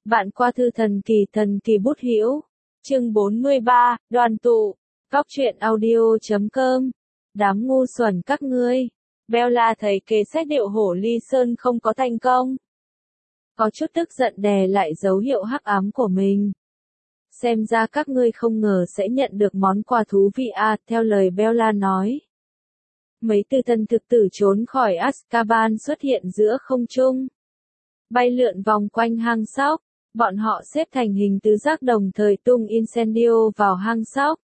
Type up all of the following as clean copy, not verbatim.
Bạn qua thư thần kỳ bút hữu. Chương 43, đoàn tụ. Góc truyện audio.com. Đám ngu xuẩn các ngươi. Bella thấy kế sách điệu hổ ly sơn không có thành công. Có chút tức giận đè lại dấu hiệu hắc ám của mình. Xem ra các ngươi không ngờ sẽ nhận được món quà thú vị à, theo lời Bella nói. Mấy tư thần thực tử trốn khỏi Azkaban xuất hiện giữa không trung. Bay lượn vòng quanh hang sóc. Bọn họ xếp thành hình tứ giác đồng thời tung incendio vào hang sóc.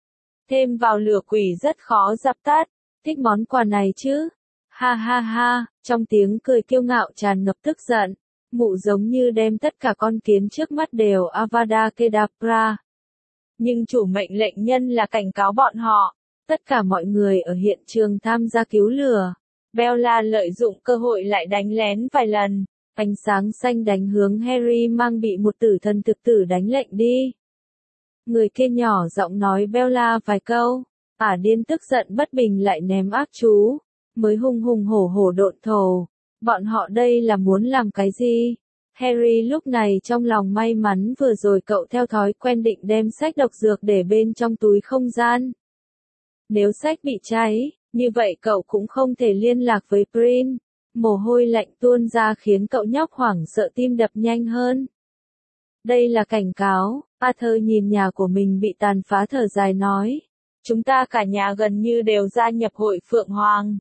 Thêm vào lửa quỷ rất khó dập tắt. Thích món quà này chứ? Ha ha ha, trong tiếng cười kiêu ngạo tràn ngập tức giận. Mụ giống như đem tất cả con kiến trước mắt đều Avada Kedavra. Nhưng chủ mệnh lệnh nhân là cảnh cáo bọn họ. Tất cả mọi người ở hiện trường tham gia cứu lửa. Bella lợi dụng cơ hội lại đánh lén vài lần. Ánh sáng xanh đánh hướng Harry mang bị một tử thần thực tử đánh lệnh đi. Người kia nhỏ giọng nói Bella vài câu. Ả điên tức giận bất bình lại ném ác chú. Mới hùng hùng hổ hổ độn thổ. Bọn họ đây là muốn làm cái gì? Harry lúc này trong lòng may mắn vừa rồi cậu theo thói quen định đem sách độc dược để bên trong túi không gian. Nếu sách bị cháy, như vậy cậu cũng không thể liên lạc với Prin. Mồ hôi lạnh tuôn ra khiến cậu nhóc hoảng sợ tim đập nhanh hơn. Đây là cảnh cáo, Arthur nhìn nhà của mình bị tàn phá thở dài nói. Chúng ta cả nhà gần như đều gia nhập hội Phượng Hoàng.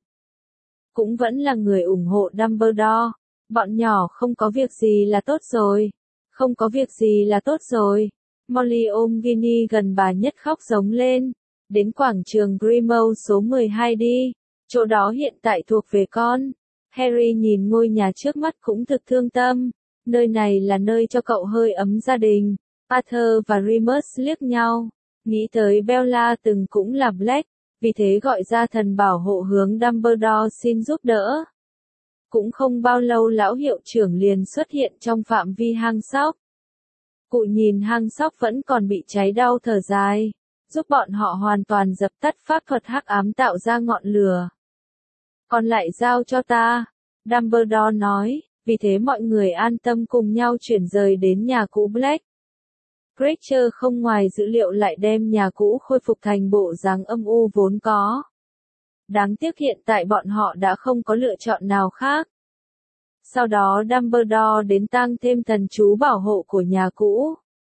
Cũng vẫn là người ủng hộ Dumbledore. Bọn nhỏ không có việc gì là tốt rồi. Không có việc gì là tốt rồi. Molly ôm Ginny gần bà nhất khóc giống lên. Đến quảng trường Grimmauld số 12 đi. Chỗ đó hiện tại thuộc về con. Harry nhìn ngôi nhà trước mắt cũng thực thương tâm. Nơi này là nơi cho cậu hơi ấm gia đình. Arthur và Remus liếc nhau. Nghĩ tới Bella từng cũng là Black. Vì thế gọi ra thần bảo hộ hướng Dumbledore xin giúp đỡ. Cũng không bao lâu lão hiệu trưởng liền xuất hiện trong phạm vi hang sóc. Cụ nhìn hang sóc vẫn còn bị cháy đau thở dài. Giúp bọn họ hoàn toàn dập tắt pháp thuật hắc ám tạo ra ngọn lửa. Còn lại giao cho ta, Dumbledore nói, vì thế mọi người an tâm cùng nhau chuyển rời đến nhà cũ Black. Creature không ngoài dữ liệu lại đem nhà cũ khôi phục thành bộ dáng âm u vốn có. Đáng tiếc hiện tại bọn họ đã không có lựa chọn nào khác. Sau đó Dumbledore đến tăng thêm thần chú bảo hộ của nhà cũ.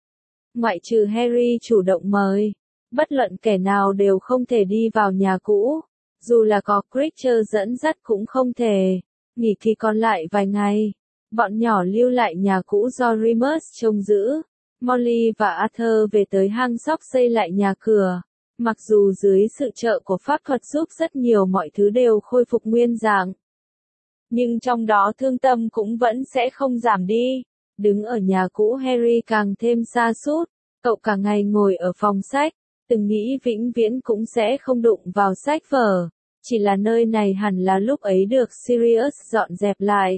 Ngoại trừ Harry chủ động mời, bất luận kẻ nào đều không thể đi vào nhà cũ. Dù là có Creature dẫn dắt cũng không thể. Nghỉ kỳ còn lại vài ngày. Bọn nhỏ lưu lại nhà cũ do Remus trông giữ. Molly và Arthur về tới hang sóc xây lại nhà cửa. Mặc dù dưới sự trợ của pháp thuật giúp rất nhiều mọi thứ đều khôi phục nguyên dạng. Nhưng trong đó thương tâm cũng vẫn sẽ không giảm đi. Đứng ở nhà cũ Harry càng thêm sa sút. Cậu cả ngày ngồi ở phòng sách. Từng nghĩ vĩnh viễn cũng sẽ không đụng vào sách vở. Chỉ là nơi này hẳn là lúc ấy được Sirius dọn dẹp lại.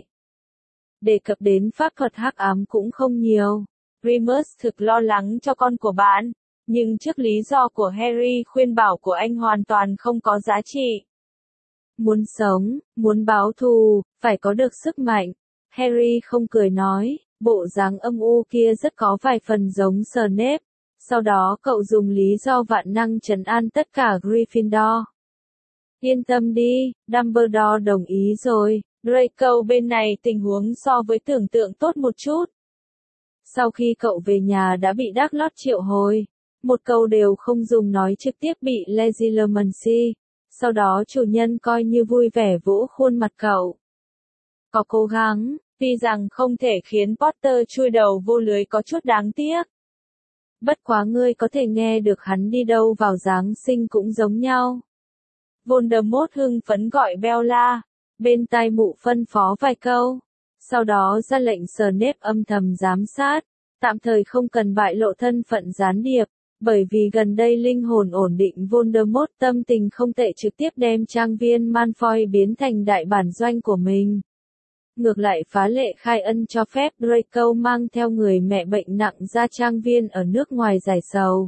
Đề cập đến pháp thuật hắc ám cũng không nhiều. Remus thực lo lắng cho con của bạn. Nhưng trước lý do của Harry khuyên bảo của anh hoàn toàn không có giá trị. Muốn sống, muốn báo thù, phải có được sức mạnh. Harry không cười nói, bộ dáng âm u kia rất có vài phần giống Snape. Sau đó cậu dùng lý do vạn năng trấn an tất cả Gryffindor. Yên tâm đi, Dumbledore đồng ý rồi. Draco bên này tình huống so với tưởng tượng tốt một chút. Sau khi cậu về nhà đã bị Darklord triệu hồi. Một câu đều không dùng nói trực tiếp bị Legilimency. Sau đó chủ nhân coi như vui vẻ vỗ khuôn mặt cậu. Có cố gắng, tuy rằng không thể khiến Potter chui đầu vô lưới có chút đáng tiếc. Bất quá ngươi có thể nghe được hắn đi đâu vào Giáng sinh cũng giống nhau. Voldemort hưng phấn gọi Bella, bên tai mụ phân phó vài câu. Sau đó ra lệnh Snape âm thầm giám sát, tạm thời không cần bại lộ thân phận gián điệp, bởi vì gần đây linh hồn ổn định Voldemort tâm tình không tệ trực tiếp đem trang viên Malfoy biến thành đại bản doanh của mình. Ngược lại phá lệ khai ân cho phép Draco mang theo người mẹ bệnh nặng ra trang viên ở nước ngoài giải sầu.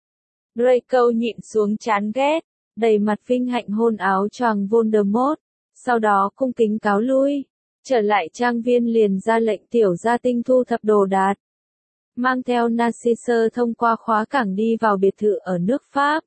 Draco nhịn xuống chán ghét, đầy mặt vinh hạnh hôn áo choàng Voldemort, sau đó cung kính cáo lui. Trở lại trang viên liền ra lệnh tiểu gia tinh thu thập đồ đạc. Mang theo Narcisse thông qua khóa cảng đi vào biệt thự ở nước Pháp.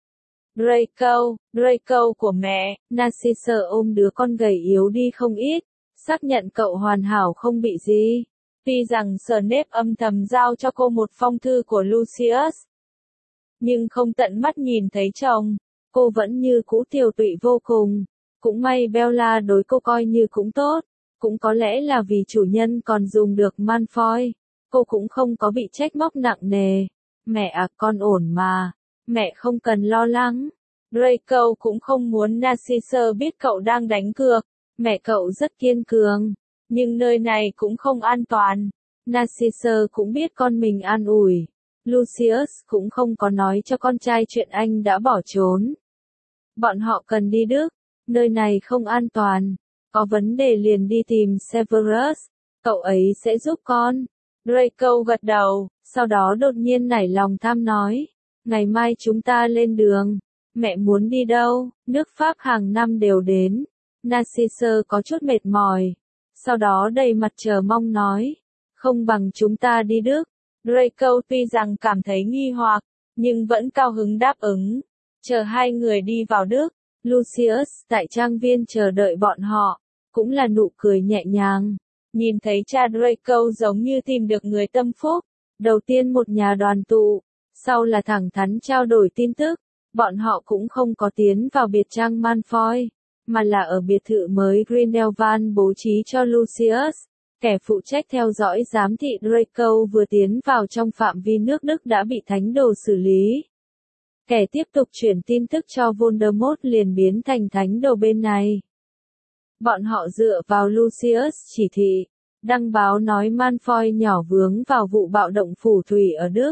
Draco của mẹ, Narcisse ôm đứa con gầy yếu đi không ít, xác nhận cậu hoàn hảo không bị gì. Tuy rằng Snape âm thầm giao cho cô một phong thư của Lucius, nhưng không tận mắt nhìn thấy chồng, cô vẫn như cũ tiều tụy vô cùng. Cũng may Bella đối cô coi như cũng tốt, cũng có lẽ là vì chủ nhân còn dùng được Malfoy, cô cũng không có bị trách móc nặng nề. Mẹ à, con ổn mà, mẹ không cần lo lắng. Draco cũng không muốn Narcisse biết cậu đang đánh cược, mẹ cậu rất kiên cường, nhưng nơi này cũng không an toàn. Narcisse cũng biết con mình an ủi. Lucius cũng không có nói cho con trai chuyện anh đã bỏ trốn. Bọn họ cần đi Đức, nơi này không an toàn, có vấn đề liền đi tìm Severus, cậu ấy sẽ giúp con. Draco gật đầu, sau đó đột nhiên nảy lòng tham nói, ngày mai chúng ta lên đường. Mẹ muốn đi đâu? Nước Pháp hàng năm đều đến. Narcisse có chút mệt mỏi, sau đó đầy mặt chờ mong nói, không bằng chúng ta đi Đức. Draco tuy rằng cảm thấy nghi hoặc, nhưng vẫn cao hứng đáp ứng. Chờ hai người đi vào Đức, Lucius tại trang viên chờ đợi bọn họ, cũng là nụ cười nhẹ nhàng. Nhìn thấy cha Draco giống như tìm được người tâm phúc, đầu tiên một nhà đoàn tụ, sau là thẳng thắn trao đổi tin tức. Bọn họ cũng không có tiến vào biệt trang Malfoy, mà là ở biệt thự mới Grindelwald bố trí cho Lucius. Kẻ phụ trách theo dõi giám thị Draco vừa tiến vào trong phạm vi nước Đức đã bị thánh đồ xử lý. Kẻ tiếp tục chuyển tin tức cho Voldemort liền biến thành thánh đồ bên này. Bọn họ dựa vào Lucius chỉ thị, đăng báo nói Malfoy nhỏ vướng vào vụ bạo động phù thủy ở Đức.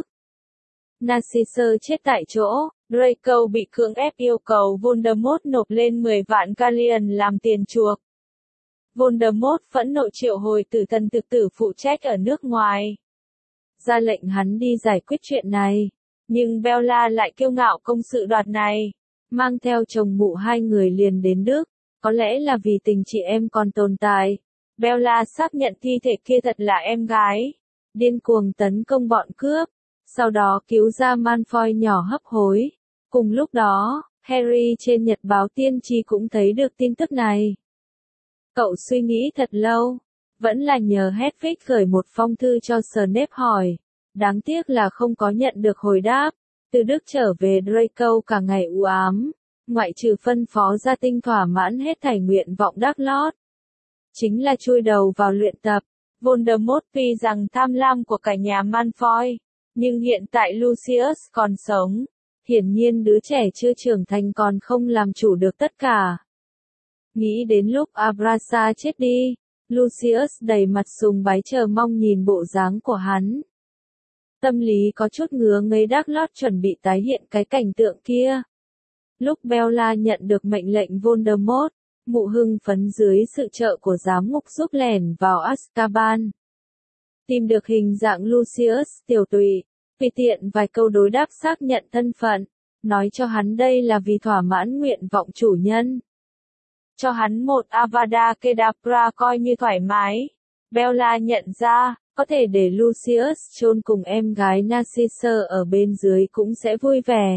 Narcisse chết tại chỗ, Draco bị cưỡng ép yêu cầu Voldemort nộp lên 10 vạn galleon làm tiền chuộc. Voldemort phẫn nộ triệu hồi tử thần thực tử phụ trách ở nước ngoài, ra lệnh hắn đi giải quyết chuyện này. Nhưng Bella lại kiêu ngạo công sự đoạt này, mang theo chồng mụ hai người liền đến Đức, có lẽ là vì tình chị em còn tồn tại. Bella xác nhận thi thể kia thật là em gái, điên cuồng tấn công bọn cướp, sau đó cứu ra Malfoy nhỏ hấp hối. Cùng lúc đó, Harry trên nhật báo tiên tri cũng thấy được tin tức này. Cậu suy nghĩ thật lâu, vẫn là nhờ Hedwig gửi một phong thư cho Snape hỏi. Đáng tiếc là không có nhận được hồi đáp. Từ Đức trở về Draco cả ngày u ám, ngoại trừ phân phó gia tinh thỏa mãn hết thảy nguyện vọng đắc lót. Chính là chui đầu vào luyện tập. Voldemort tuy rằng tham lam của cả nhà Malfoy, nhưng hiện tại Lucius còn sống. Hiển nhiên đứa trẻ chưa trưởng thành còn không làm chủ được tất cả. Nghĩ đến lúc Abrasa chết đi, Lucius đầy mặt sùng bái chờ mong nhìn bộ dáng của hắn. Tâm lý có chút ngứa ngấy đắc lót chuẩn bị tái hiện cái cảnh tượng kia. Lúc Bella nhận được mệnh lệnh Voldemort, mụ hưng phấn dưới sự trợ của giám ngục giúp lẻn vào Azkaban. Tìm được hình dạng Lucius tiểu tụy, tùy tiện vài câu đối đáp xác nhận thân phận, nói cho hắn đây là vì thỏa mãn nguyện vọng chủ nhân. Cho hắn một Avada Kedavra coi như thoải mái. Bella nhận ra, có thể để Lucius chôn cùng em gái Narcisse ở bên dưới cũng sẽ vui vẻ.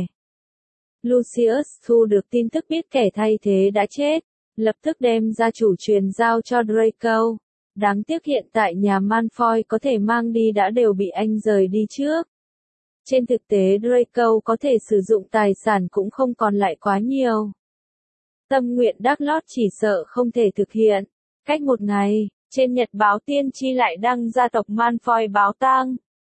Lucius thu được tin tức biết kẻ thay thế đã chết, lập tức đem gia chủ truyền giao cho Draco. Đáng tiếc hiện tại nhà Malfoy có thể mang đi đã đều bị anh rời đi trước. Trên thực tế Draco có thể sử dụng tài sản cũng không còn lại quá nhiều. Tâm nguyện đắc lót chỉ sợ không thể thực hiện. Cách một ngày, trên nhật báo tiên tri lại đăng gia tộc Malfoy báo tang.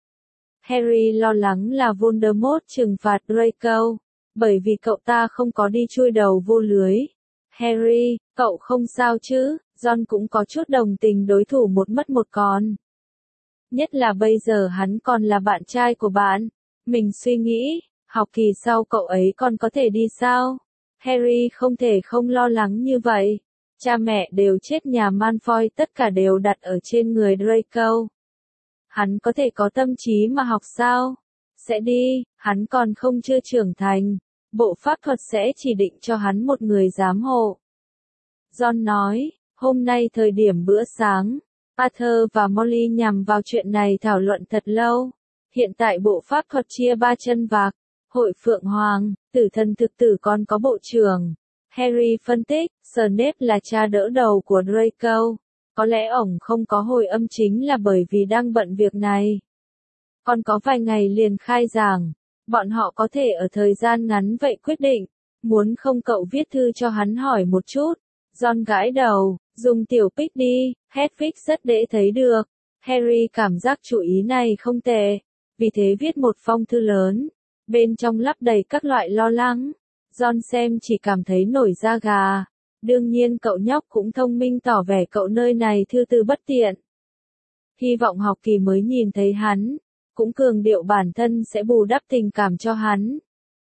Harry lo lắng là Voldemort trừng phạt Draco, bởi vì cậu ta không có đi chui đầu vô lưới. Harry, cậu không sao chứ? Ron cũng có chút đồng tình đối thủ một mất một còn. Nhất là bây giờ hắn còn là bạn trai của bạn. Mình suy nghĩ, học kỳ sau cậu ấy còn có thể đi sao? Harry không thể không lo lắng như vậy. Cha mẹ đều chết nhà Malfoy tất cả đều đặt ở trên người Draco. Hắn có thể có tâm trí mà học sao? Sẽ đi, hắn còn không chưa trưởng thành. Bộ pháp thuật sẽ chỉ định cho hắn một người giám hộ. Ron nói, Hôm nay thời điểm bữa sáng, Arthur và Molly nhằm vào chuyện này thảo luận thật lâu. Hiện tại bộ pháp thuật chia 3 chân vạc, hội Phượng Hoàng, tử thần thực tử còn có bộ trưởng. Harry phân tích, Snape là cha đỡ đầu của Draco. Có lẽ ổng không có hồi âm chính là bởi vì đang bận việc này. Còn có vài ngày liền khai giảng, bọn họ có thể ở thời gian ngắn vậy quyết định. Muốn không cậu viết thư cho hắn hỏi một chút. Ron gãi đầu, dùng tiểu pic đi, Hedwig rất dễ thấy được. Harry cảm giác chủ ý này không tệ, vì thế viết một phong thư lớn, bên trong lắp đầy các loại lo lắng. Ron xem chỉ cảm thấy nổi da gà. Đương nhiên cậu nhóc cũng thông minh tỏ vẻ cậu nơi này thư từ bất tiện. Hy vọng học kỳ mới nhìn thấy hắn, cũng cường điệu bản thân sẽ bù đắp tình cảm cho hắn.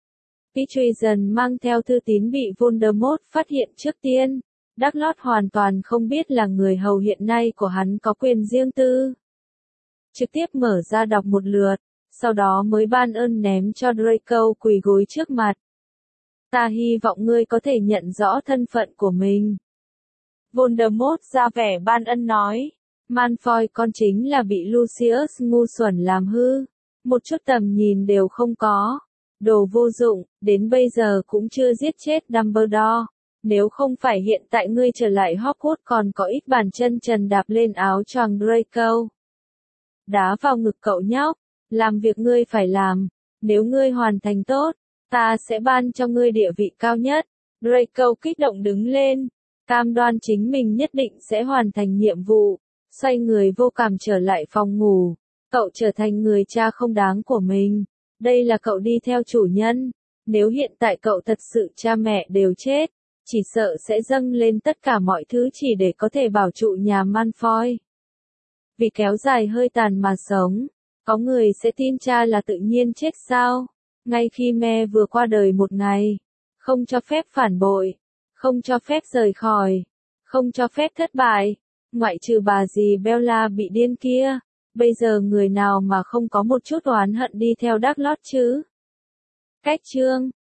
Petrie mang theo thư tín bị Voldemort phát hiện trước tiên. Dumbledore hoàn toàn không biết là người hầu hiện nay của hắn có quyền riêng tư. Trực tiếp mở ra đọc một lượt, sau đó mới ban ơn ném cho Draco quỳ gối trước mặt. Ta hy vọng ngươi có thể nhận rõ thân phận của mình. Voldemort ra vẻ ban ân nói. Malfoy con chính là bị Lucius ngu xuẩn làm hư. Một chút tầm nhìn đều không có. Đồ vô dụng, đến bây giờ cũng chưa giết chết Dumbledore. Nếu không phải hiện tại ngươi trở lại Hogwarts còn có ít bàn chân trần đạp lên áo choàng Draco. Đá vào ngực cậu nhóc, làm việc ngươi phải làm. Nếu ngươi hoàn thành tốt, ta sẽ ban cho ngươi địa vị cao nhất. Draco kích động đứng lên, cam đoan chính mình nhất định sẽ hoàn thành nhiệm vụ. Xoay người vô cảm trở lại phòng ngủ. Cậu trở thành người cha không đáng của mình. Đây là cậu đi theo chủ nhân. Nếu hiện tại cậu thật sự cha mẹ đều chết, chỉ sợ sẽ dâng lên tất cả mọi thứ chỉ để có thể bảo trụ nhà Malfoy. Vì kéo dài hơi tàn mà sống, có người sẽ tin cha là tự nhiên chết sao? Ngay khi mẹ vừa qua đời một ngày, không cho phép phản bội, không cho phép rời khỏi, không cho phép thất bại, ngoại trừ bà dì Bella bị điên kia, bây giờ người nào mà không có một chút oán hận đi theo Dumbledore chứ? Cách chương